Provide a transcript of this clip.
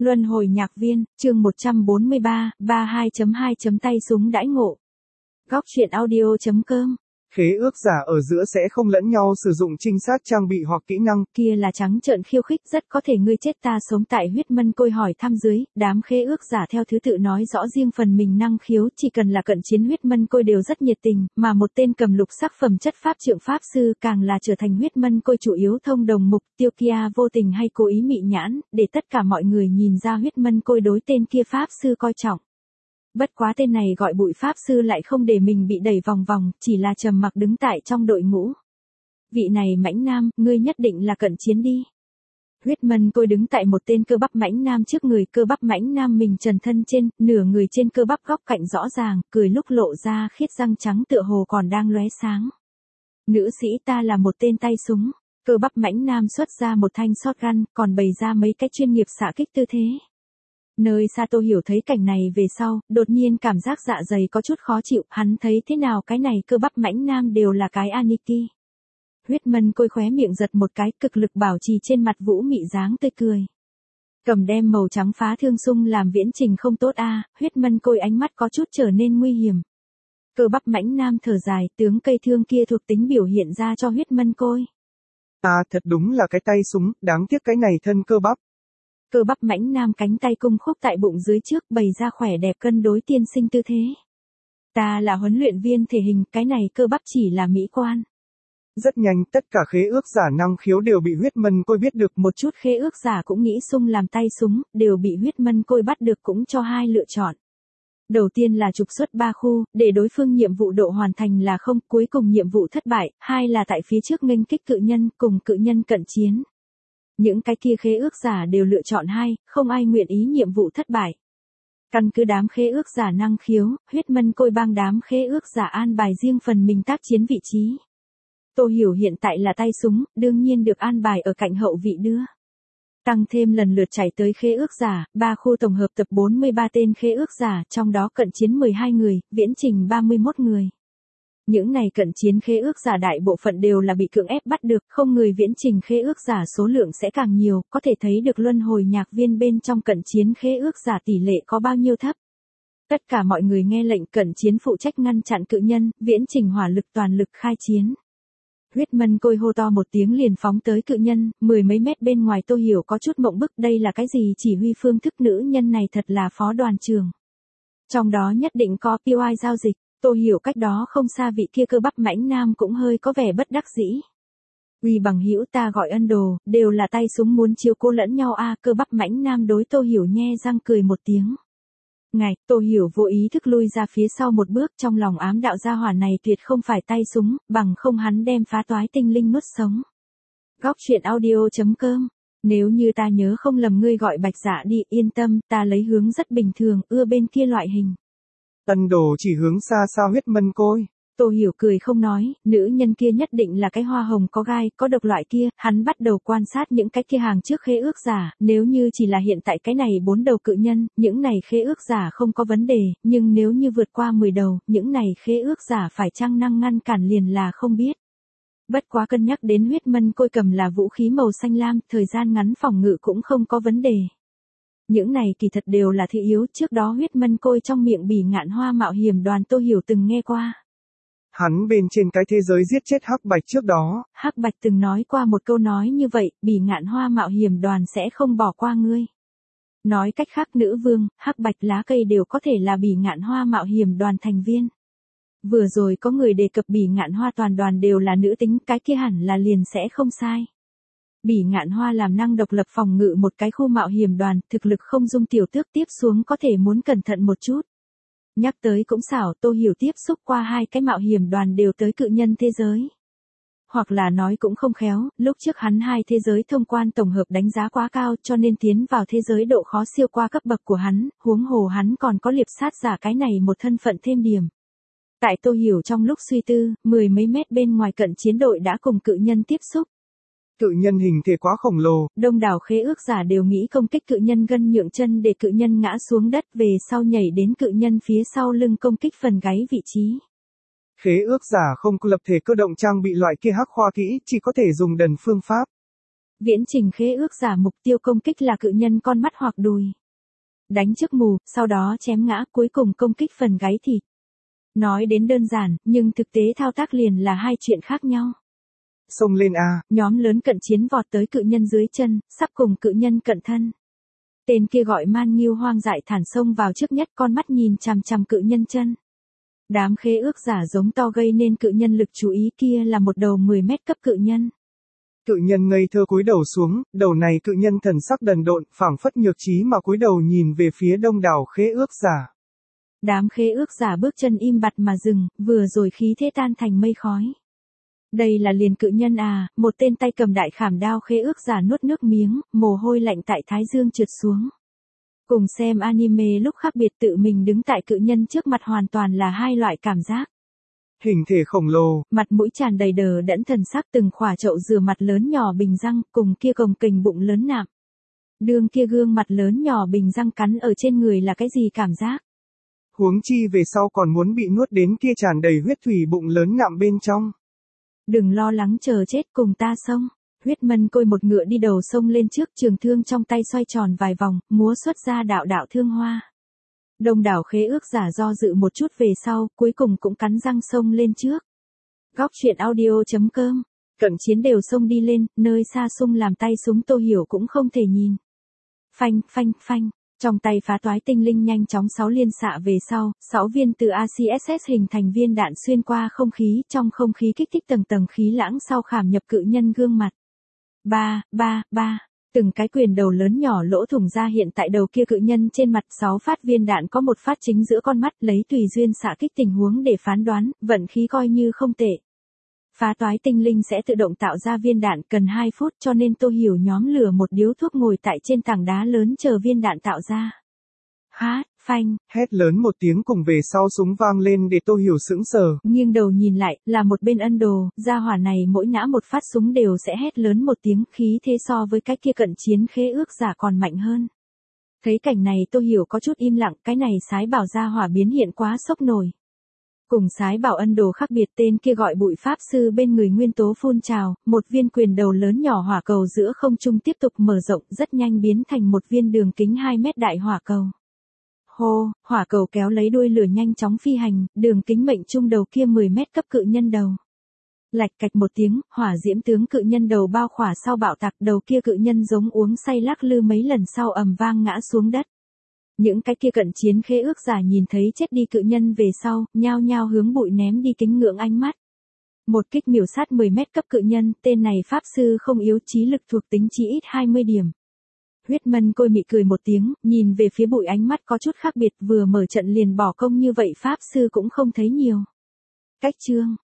Luân hồi nhạc viên, chương 143, 32.2. Tay súng đãi ngộ. Góc truyện audio.com. Khế ước giả ở giữa sẽ không lẫn nhau sử dụng trinh sát trang bị hoặc kỹ năng. Kia là trắng trợn khiêu khích, rất có thể ngươi chết ta sống. Tại huyết mân côi hỏi thăm dưới, đám khế ước giả theo thứ tự nói rõ riêng phần mình năng khiếu, chỉ cần là cận chiến huyết mân côi đều rất nhiệt tình, mà một tên cầm lục sắc phẩm chất pháp trượng pháp sư càng là trở thành huyết mân côi chủ yếu thông đồng mục tiêu kia vô tình hay cố ý mị nhãn, để tất cả mọi người nhìn ra huyết mân côi đối tên kia pháp sư coi trọng. Bất quá tên này gọi bụi pháp sư lại không để mình bị đẩy vòng vòng, chỉ là trầm mặc đứng tại trong đội ngũ. Vị này mãnh nam, ngươi nhất định là cận chiến đi. Huyết mân côi đứng tại một tên cơ bắp mãnh nam trước người, cơ bắp mãnh nam mình trần thân trên, nửa người trên cơ bắp góc cạnh rõ ràng, cười lúc lộ ra khiết răng trắng tựa hồ còn đang lóe sáng. Nữ sĩ, ta là một tên tay súng. Cơ bắp mãnh nam xuất ra một thanh shotgun, còn bày ra mấy cái chuyên nghiệp xạ kích tư thế. Nơi xa Tô Hiểu thấy cảnh này về sau, đột nhiên cảm giác dạ dày có chút khó chịu, hắn thấy thế nào cái này cơ bắp mãnh nam đều là cái Aniki. Huyết mân côi khóe miệng giật một cái, cực lực bảo trì trên mặt vũ mị dáng tươi cười. Cầm đem màu trắng phá thương xung làm viễn trình không tốt a. Huyết mân côi ánh mắt có chút trở nên nguy hiểm. Cơ bắp mãnh nam thở dài, tướng cây thương kia thuộc tính biểu hiện ra cho huyết mân côi. Thật đúng là cái tay súng, đáng tiếc cái này thân cơ bắp. Cơ bắp mãnh nam cánh tay cung khúc tại bụng dưới trước, bày ra khỏe đẹp cân đối tiên sinh tư thế. Ta là huấn luyện viên thể hình, cái này cơ bắp chỉ là mỹ quan. Rất nhanh, tất cả khế ước giả năng khiếu đều bị huyết mân côi biết được. Một chút khế ước giả cũng nghĩ sung làm tay súng, đều bị huyết mân côi bắt được, cũng cho hai lựa chọn. Đầu tiên là trục xuất 3 khu, để đối phương nhiệm vụ độ hoàn thành là 0, cuối cùng nhiệm vụ thất bại, 2 là tại phía trước nghênh kích cự nhân, cùng cự nhân cận chiến. Những cái kia khế ước giả đều lựa chọn 2, không ai nguyện ý nhiệm vụ thất bại. Căn cứ đám khế ước giả năng khiếu, huyết mân côi bang đám khế ước giả an bài riêng phần mình tác chiến vị trí. Tô Hiểu hiện tại là tay súng, đương nhiên được an bài ở cạnh hậu vị đưa. Tăng thêm lần lượt chạy tới khế ước giả, 3 khu tổng hợp tập 43 tên khế ước giả, trong đó cận chiến 12 người, viễn trình 31 người. Những này cận chiến khế ước giả đại bộ phận đều là bị cưỡng ép bắt được, không người viễn trình khế ước giả số lượng sẽ càng nhiều, có thể thấy được luân hồi nhạc viên bên trong cận chiến khế ước giả tỷ lệ có bao nhiêu thấp. Tất cả mọi người nghe lệnh cận chiến phụ trách ngăn chặn cự nhân, viễn trình hỏa lực toàn lực khai chiến. Huyết mân côi hô to một tiếng liền phóng tới cự nhân, 10 mấy mét bên ngoài. Tô Hiểu có chút mộng bức, đây là cái gì chỉ huy phương thức, nữ nhân này thật là phó đoàn trưởng. Trong đó nhất định có POI giao dịch. Tô Hiểu cách đó không xa vị kia cơ bắp mãnh nam cũng hơi có vẻ bất đắc dĩ. Uy bằng hữu, ta gọi ân đồ, đều là tay súng muốn chiếu cố lẫn nhau a. Cơ bắp mãnh nam đối Tô Hiểu nhe răng cười một tiếng. Ngài, Tô Hiểu vô ý thức lui ra phía sau một bước, trong lòng ám đạo gia hỏa này tuyệt không phải tay súng, bằng không hắn đem phá toái tinh linh nuốt sống. Góc truyện audio.com. Nếu như ta nhớ không lầm ngươi gọi Bạch Dạ đi, yên tâm, ta lấy hướng rất bình thường, ưa bên kia loại hình. Ân đồ chỉ hướng xa xa huyết mân côi. Tô Hiểu cười không nói, nữ nhân kia nhất định là cái hoa hồng có gai, có độc loại kia. Hắn bắt đầu quan sát những cái kia hàng trước khế ước giả, nếu như chỉ là hiện tại cái này 4 đầu cự nhân, những này khế ước giả không có vấn đề, nhưng nếu như vượt qua 10 đầu, những này khế ước giả phải chăng năng ngăn cản liền là không biết. Bất quá cân nhắc đến huyết mân côi cầm là vũ khí màu xanh lam, thời gian ngắn phòng ngự cũng không có vấn đề. Những này kỳ thật đều là thị yếu, trước đó huyết mân côi trong miệng Bỉ Ngạn Hoa mạo hiểm đoàn Tô Hiểu từng nghe qua. Hắn bên trên cái thế giới giết chết Hắc Bạch trước đó. Hắc Bạch từng nói qua một câu nói như vậy, Bỉ Ngạn Hoa mạo hiểm đoàn sẽ không bỏ qua ngươi. Nói cách khác, nữ vương, Hắc Bạch lá cây đều có thể là Bỉ Ngạn Hoa mạo hiểm đoàn thành viên. Vừa rồi có người đề cập Bỉ Ngạn Hoa toàn đoàn đều là nữ tính, cái kia hẳn là liền sẽ không sai. Bỉ Ngạn Hoa làm năng độc lập phòng ngự một cái khu mạo hiểm đoàn, thực lực không dung tiểu tước, tiếp xuống có thể muốn cẩn thận một chút. Nhắc tới cũng xảo, Tô Hiểu tiếp xúc qua 2 cái mạo hiểm đoàn đều tới cự nhân thế giới. Hoặc là nói cũng không khéo, lúc trước hắn 2 thế giới thông quan tổng hợp đánh giá quá cao, cho nên tiến vào thế giới độ khó siêu qua cấp bậc của hắn, huống hồ hắn còn có liệp sát giả cái này một thân phận thêm điểm. Tại Tô Hiểu trong lúc suy tư, 10 mấy mét bên ngoài cận chiến đội đã cùng cự nhân tiếp xúc. Cự nhân hình thể quá khổng lồ. Đông đảo khế ước giả đều nghĩ công kích cự nhân, gân nhượng chân để cự nhân ngã xuống đất, về sau nhảy đến cự nhân phía sau lưng công kích phần gáy vị trí. Khế ước giả không có lập thể cơ động trang bị loại kia hắc khoa kỹ, chỉ có thể dùng đần phương pháp. Viễn trình khế ước giả mục tiêu công kích là cự nhân con mắt hoặc đùi. Đánh trước mù, sau đó chém ngã, cuối cùng công kích phần gáy thịt. Nói đến đơn giản, nhưng thực tế thao tác liền là hai chuyện khác nhau. Xông lên A. Nhóm lớn cận chiến vọt tới cự nhân dưới chân, sắp cùng cự nhân cận thân. Tên kia gọi Man Nghiêu hoang dại thản xông vào trước nhất, con mắt nhìn chằm chằm cự nhân chân. Đám khế ước giả giống to gây nên cự nhân lực chú ý, kia là một đầu 10 mét cấp cự nhân. Cự nhân ngây thơ cúi đầu xuống, đầu này cự nhân thần sắc đần độn, phảng phất nhược trí mà cúi đầu nhìn về phía đông đảo khế ước giả. Đám khế ước giả bước chân im bặt mà dừng, vừa rồi khí thế tan thành mây khói. Đây là liền cự nhân à, một tên tay cầm đại khảm đao khế ước giả nuốt nước miếng, mồ hôi lạnh tại thái dương trượt xuống. Cùng xem anime lúc khác biệt, tự mình đứng tại cự nhân trước mặt hoàn toàn là hai loại cảm giác. Hình thể khổng lồ, mặt mũi tràn đầy đờ đẫn thần sắc, từng khỏa chậu rửa mặt lớn nhỏ bình răng, cùng kia cồng kềnh bụng lớn nạm. Đường kia gương mặt lớn nhỏ bình răng cắn ở trên người là cái gì cảm giác? Huống chi về sau còn muốn bị nuốt đến kia tràn đầy huyết thủy bụng lớn nạm bên trong. Đừng lo lắng chờ chết, cùng ta xông. Huyết mân côi một ngựa đi đầu xông lên trước, trường thương trong tay xoay tròn vài vòng, múa xuất ra đạo đạo thương hoa. Đông đảo khế ước giả do dự một chút về sau, cuối cùng cũng cắn răng xông lên trước. Góc truyện audio.com. Cận chiến đều xông đi lên, nơi xa xung làm tay súng Tô Hiểu cũng không thể nhìn. Phanh, phanh, phanh. Trong tay phá toái tinh linh nhanh chóng 6 liên xạ về sau, 6 viên từ ACSS hình thành viên đạn xuyên qua không khí, trong không khí kích thích tầng tầng khí lãng sau khảm nhập cự nhân gương mặt. Ba, từng cái quyền đầu lớn nhỏ lỗ thủng ra hiện tại đầu kia cự nhân trên mặt, 6 phát viên đạn có một phát chính giữa con mắt, lấy tùy duyên xạ kích tình huống để phán đoán, vận khí coi như không tệ. Phá toái tinh linh sẽ tự động tạo ra viên đạn, cần 2 phút, cho nên Tô Hiểu nhóm lửa một điếu thuốc ngồi tại trên tảng đá lớn chờ viên đạn tạo ra. Hát, phanh. Hét lớn một tiếng cùng về sau súng vang lên để Tô Hiểu sững sờ. Nghiêng đầu nhìn lại, là một bên Ân Đồ, gia hỏa này mỗi nã một phát súng đều sẽ hét lớn một tiếng, khí thế so với cái kia cận chiến khế ước giả còn mạnh hơn. Thấy cảnh này Tô Hiểu có chút im lặng, cái này Sái Bảo gia hỏa biến hiện quá sốc nổi. Cùng Sái Bảo Ân Đồ khác biệt, tên kia gọi Bụi Pháp Sư bên người nguyên tố phun trào, một viên quyền đầu lớn nhỏ hỏa cầu giữa không trung tiếp tục mở rộng, rất nhanh biến thành một viên đường kính 2 mét đại hỏa cầu. Hô, hỏa cầu kéo lấy đuôi lửa nhanh chóng phi hành, đường kính mệnh trung đầu kia 10 mét cấp cự nhân đầu. Lạch cạch một tiếng, hỏa diễm tướng cự nhân đầu bao khỏa sau bạo tạc, đầu kia cự nhân giống uống say lắc lư mấy lần sau ầm vang ngã xuống đất. Những cái kia cận chiến khế ước giả nhìn thấy chết đi cự nhân về sau, nhao nhao hướng Bụi ném đi kính ngưỡng ánh mắt. Một kích miểu sát 10 mét cấp cự nhân, tên này pháp sư không yếu, trí lực thuộc tính chí ít 20 điểm. Huyết mân côi mị cười một tiếng, nhìn về phía Bụi ánh mắt có chút khác biệt, vừa mở trận liền bỏ công như vậy pháp sư cũng không thấy nhiều. Cách chương.